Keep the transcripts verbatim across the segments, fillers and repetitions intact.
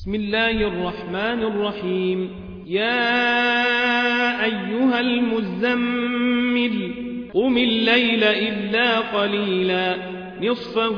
بسم الله الرحمن الرحيم يا أيها المزمل قم الليل إلا قليلا نصفه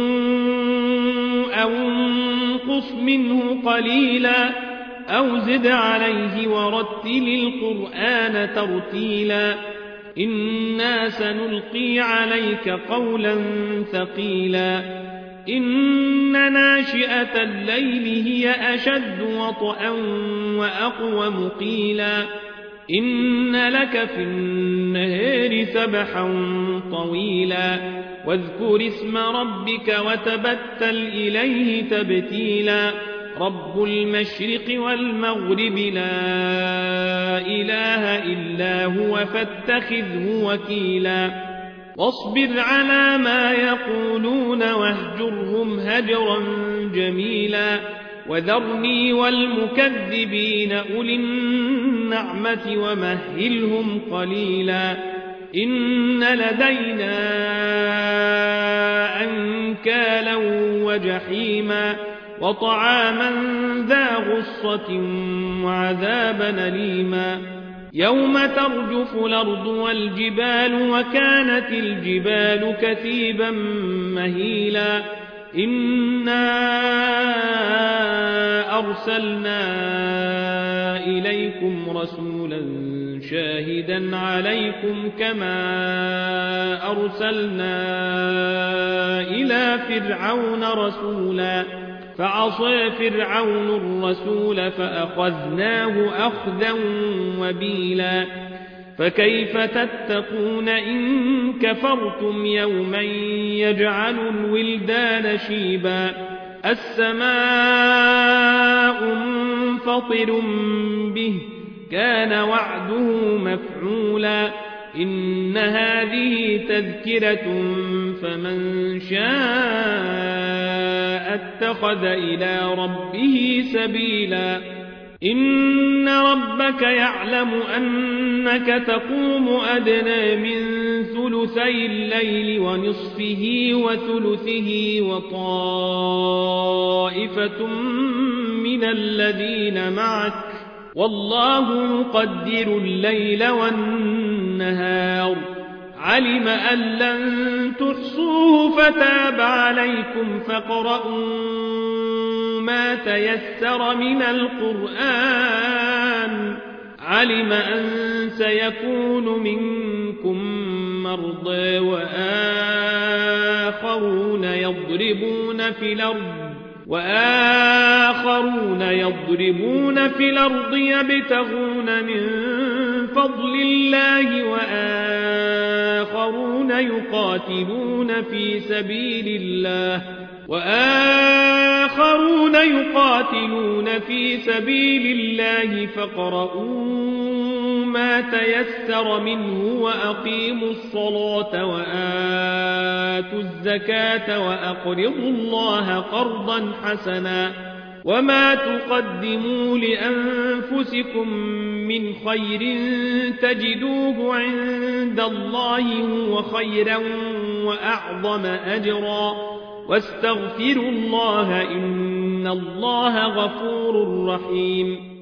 أو انقص منه قليلا أو زد عليه ورتل القرآن ترتيلا إنا سنلقي عليك قولا ثقيلا إن ناشئة الليل هي أشد وطئا وأقوم قيلا إن لك في النهار سبحا طويلا واذكر اسم ربك وتبتل إليه تبتيلا رب المشرق والمغرب لا إله إلا هو فاتخذه وكيلا واصبر على ما يقولون واهجرهم هجرا جميلا وذرني والمكذبين أولي النعمة ومهلهم قليلا إن لدينا أنكالا وجحيما وطعاما ذا غصة وعذابا أليما يوم ترجف الأرض والجبال وكانت الجبال كثيبا مهيلا إنا أرسلنا إليكم رسولا شاهدا عليكم كما أرسلنا إلى فرعون رسولا فعصى فرعون الرسول فأخذناه أخذا وبيلا فكيف تتقون إن كفرتم يوما يجعل الولدان شيبا السماء منفطر به كان وعده مفعولا إن هذه تذكرة فمن شاء اتخذ إلى ربه سبيلا إن ربك يعلم أنك تقوم أدنى من ثلثي الليل ونصفه وثلثه وطائفة من الذين معك والله يقدر الليل والنهار علم أن لن تحصوه فتاب عليكم فاقرؤوا ما تيسر من القرآن علم أن سيكون منكم مرضى وآخرون يضربون في الأرض وآخرون يضربون في الأرض يبتغون من فضل الله وآخرون يقاتلون في سبيل الله وآخرون يقاتلون في سبيل الله فاقرؤوا ما تيسر منه وأقيموا الصلاة وآتوا الزكاة وأقرضوا الله قرضا حسنا وما تقدموا لأنفسكم من خير تجدوه عند الله هو خيرا وأعظم أجرا واستغفروا الله إن الله غفور رحيم